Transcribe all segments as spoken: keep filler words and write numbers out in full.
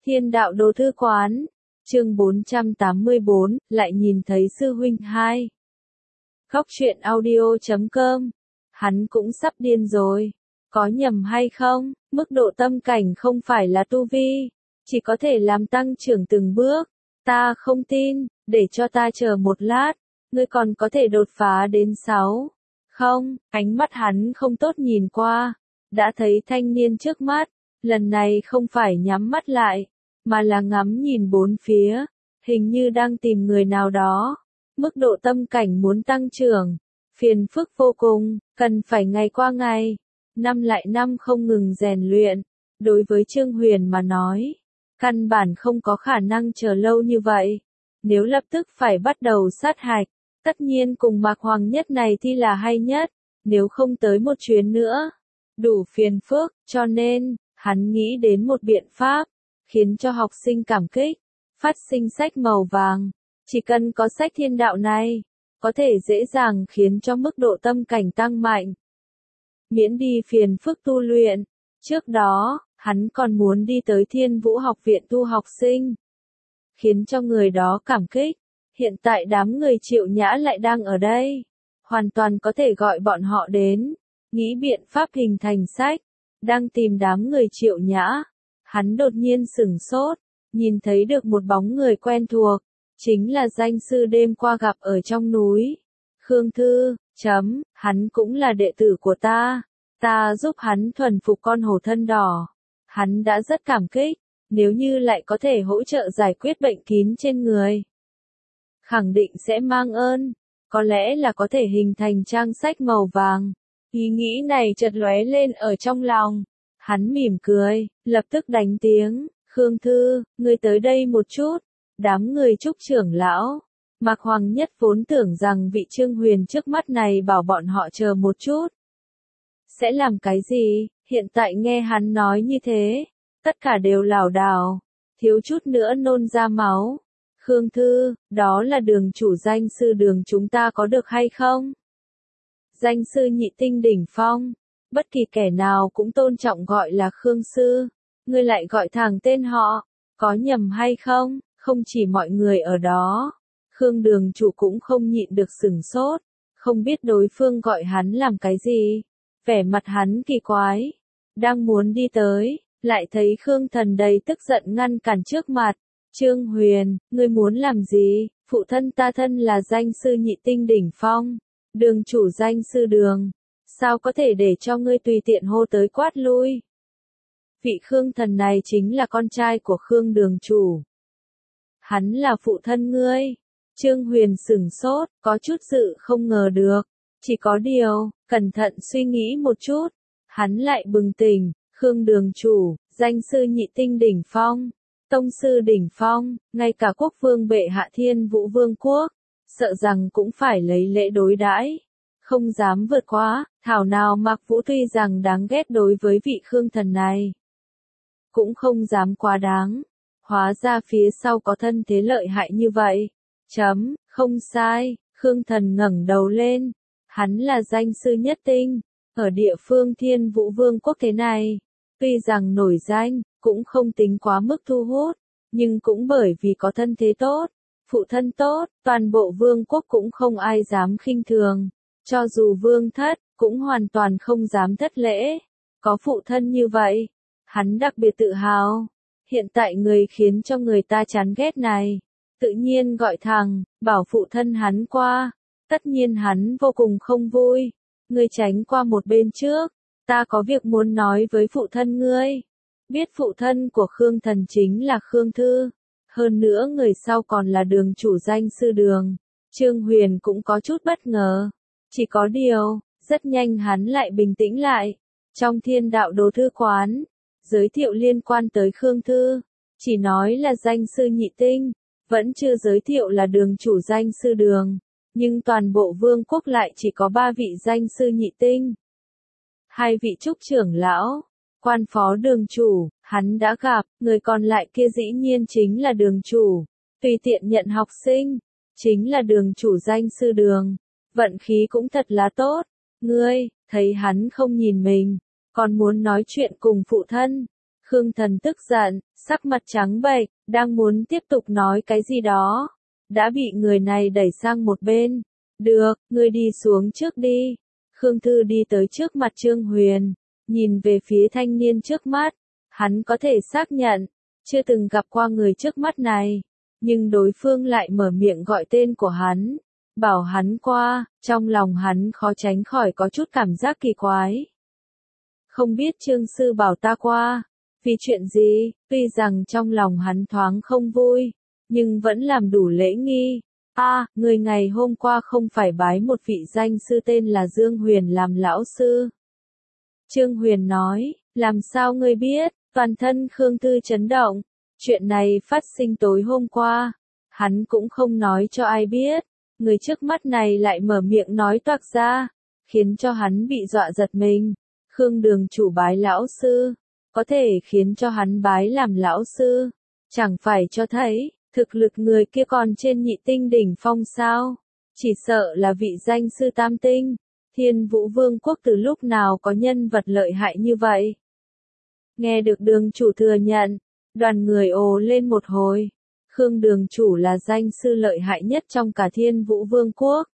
Thiên đạo đồ thư quán, chương bốn trăm tám mươi bốn, lại nhìn thấy sư huynh hai. Góc truyện audio chấm com, hắn cũng sắp điên rồi. Có nhầm hay không, mức độ tâm cảnh không phải là tu vi, chỉ có thể làm tăng trưởng từng bước. Ta không tin, để cho ta chờ một lát, ngươi còn có thể đột phá đến sáu. Không, ánh mắt hắn không tốt nhìn qua, đã thấy thanh niên trước mắt, lần này không phải nhắm mắt lại, mà là ngắm nhìn bốn phía, hình như đang tìm người nào đó. Mức độ tâm cảnh muốn tăng trưởng, phiền phức vô cùng, cần phải ngày qua ngày, năm lại năm không ngừng rèn luyện. Đối với Trương Huyền mà nói, căn bản không có khả năng chờ lâu như vậy. Nếu lập tức phải bắt đầu sát hạch, tất nhiên cùng Mạc Hoàng Nhất này thì là hay nhất, nếu không tới một chuyến nữa, đủ phiền phức, cho nên, hắn nghĩ đến một biện pháp, khiến cho học sinh cảm kích, phát sinh sách màu vàng. Chỉ cần có sách thiên đạo này, có thể dễ dàng khiến cho mức độ tâm cảnh tăng mạnh. Miễn đi phiền phức tu luyện. Trước đó, hắn còn muốn đi tới Thiên Vũ học viện tu học sinh, khiến cho người đó cảm kích. Hiện tại đám người Triệu Nhã lại đang ở đây, hoàn toàn có thể gọi bọn họ đến, nghĩ biện pháp hình thành sách. Đang tìm đám người Triệu Nhã, hắn đột nhiên sửng sốt, nhìn thấy được một bóng người quen thuộc, chính là danh sư đêm qua gặp ở trong núi. Khương Thư, chấm, hắn cũng là đệ tử của ta, ta giúp hắn thuần phục con hổ thân đỏ. Hắn đã rất cảm kích, nếu như lại có thể hỗ trợ giải quyết bệnh kín trên người, khẳng định sẽ mang ơn, có lẽ là có thể hình thành trang sách màu vàng. Ý nghĩ này chợt lóe lên ở trong lòng, hắn mỉm cười, lập tức đánh tiếng, Khương Thư, ngươi tới đây một chút. Đám người Trúc trưởng lão, Mạc Hoàng Nhất vốn tưởng rằng vị Trương Huyền trước mắt này bảo bọn họ chờ một chút. Sẽ làm cái gì, hiện tại nghe hắn nói như thế, tất cả đều lảo đảo, thiếu chút nữa nôn ra máu. Khương Thư, đó là đường chủ danh sư đường chúng ta có được hay không? Danh sư nhị tinh đỉnh phong, bất kỳ kẻ nào cũng tôn trọng gọi là Khương sư, ngươi lại gọi thẳng tên họ, có nhầm hay không? Không chỉ mọi người ở đó, Khương đường chủ cũng không nhịn được sửng sốt, không biết đối phương gọi hắn làm cái gì. Vẻ mặt hắn kỳ quái, đang muốn đi tới, lại thấy Khương Thần đầy tức giận ngăn cản trước mặt. Trương Huyền, ngươi muốn làm gì? Phụ thân ta thân là danh sư nhị tinh đỉnh phong, đường chủ danh sư đường, sao có thể để cho ngươi tùy tiện hô tới quát lui? Vị Khương Thần này chính là con trai của Khương đường chủ. Hắn là phụ thân ngươi. Trương Huyền sửng sốt, có chút sự không ngờ được. Chỉ có điều, cẩn thận suy nghĩ một chút, hắn lại bừng tỉnh. Khương đường chủ, danh sư nhị tinh đỉnh phong, tông sư đỉnh phong, ngay cả quốc vương bệ hạ Thiên Vũ vương quốc, sợ rằng cũng phải lấy lễ đối đãi, không dám vượt quá. Thảo nào Mạc Vũ tuy rằng đáng ghét đối với vị Khương Thần này, cũng không dám quá đáng. Hóa ra phía sau có thân thế lợi hại như vậy. Chấm, không sai, Khương Thần ngẩng đầu lên. Hắn là danh sư nhất tinh, ở địa phương Thiên Vũ vương quốc thế này. Tuy rằng nổi danh, cũng không tính quá mức thu hút, nhưng cũng bởi vì có thân thế tốt, phụ thân tốt, toàn bộ vương quốc cũng không ai dám khinh thường. Cho dù vương thất, cũng hoàn toàn không dám thất lễ. Có phụ thân như vậy, hắn đặc biệt tự hào. Hiện tại người khiến cho người ta chán ghét này, tự nhiên gọi thằng, bảo phụ thân hắn qua, tất nhiên hắn vô cùng không vui. Ngươi tránh qua một bên trước, ta có việc muốn nói với phụ thân ngươi. Biết phụ thân của Khương Thần chính là Khương Thư, hơn nữa người sau còn là đường chủ danh sư đường. Trương Huyền cũng có chút bất ngờ, chỉ có điều, rất nhanh hắn lại bình tĩnh lại. Trong Thiên đạo đồ thư quán, giới thiệu liên quan tới Khương Thư, chỉ nói là danh sư nhị tinh, vẫn chưa giới thiệu là đường chủ danh sư đường, nhưng toàn bộ vương quốc lại chỉ có ba vị danh sư nhị tinh. Hai vị Trúc trưởng lão, quan phó đường chủ, hắn đã gặp, người còn lại kia dĩ nhiên chính là đường chủ, tùy tiện nhận học sinh, chính là đường chủ danh sư đường, vận khí cũng thật là tốt. Ngươi, thấy hắn không nhìn mình, còn muốn nói chuyện cùng phụ thân. Khương Thần tức giận, sắc mặt trắng bệch, đang muốn tiếp tục nói cái gì đó, đã bị người này đẩy sang một bên. Được, ngươi đi xuống trước đi. Khương Thư đi tới trước mặt Trương Huyền, nhìn về phía thanh niên trước mắt, hắn có thể xác nhận, chưa từng gặp qua người trước mắt này, nhưng đối phương lại mở miệng gọi tên của hắn, bảo hắn qua, trong lòng hắn khó tránh khỏi có chút cảm giác kỳ quái. Không biết Trương sư bảo ta qua, vì chuyện gì, tuy rằng trong lòng hắn thoáng không vui, nhưng vẫn làm đủ lễ nghi. A, à, người ngày hôm qua không phải bái một vị danh sư tên là Dương Huyền làm lão sư. Trương Huyền nói, làm sao ngươi biết, toàn thân Khương Thư chấn động, chuyện này phát sinh tối hôm qua, hắn cũng không nói cho ai biết, người trước mắt này lại mở miệng nói toạc ra, khiến cho hắn bị dọa giật mình. Khương đường chủ bái lão sư, có thể khiến cho hắn bái làm lão sư, chẳng phải cho thấy, thực lực người kia còn trên nhị tinh đỉnh phong sao, chỉ sợ là vị danh sư tam tinh. Thiên Vũ Vương quốc từ lúc nào có nhân vật lợi hại như vậy? Nghe được đường chủ thừa nhận, đoàn người ồ lên một hồi. Khương đường chủ là danh sư lợi hại nhất trong cả Thiên Vũ Vương quốc.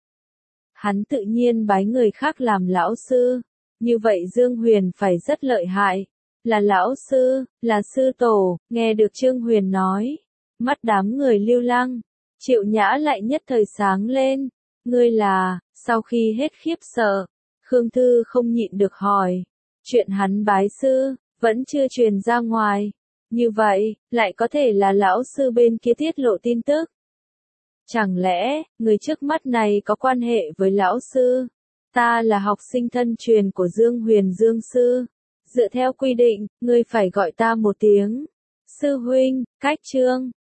Hắn tự nhiên bái người khác làm lão sư, như vậy Dương Huyền phải rất lợi hại, là lão sư, là sư tổ. Nghe được Trương Huyền nói, mắt đám người Lưu Lăng, Triệu Nhã lại nhất thời sáng lên. Ngươi là, sau khi hết khiếp sợ, Khương Thư không nhịn được hỏi, chuyện hắn bái sư, vẫn chưa truyền ra ngoài, như vậy, lại có thể là lão sư bên kia tiết lộ tin tức. Chẳng lẽ, người trước mắt này có quan hệ với lão sư? Ta là học sinh thân truyền của Dương Huyền Dương sư, dựa theo quy định, ngươi phải gọi ta một tiếng sư huynh. Cách chương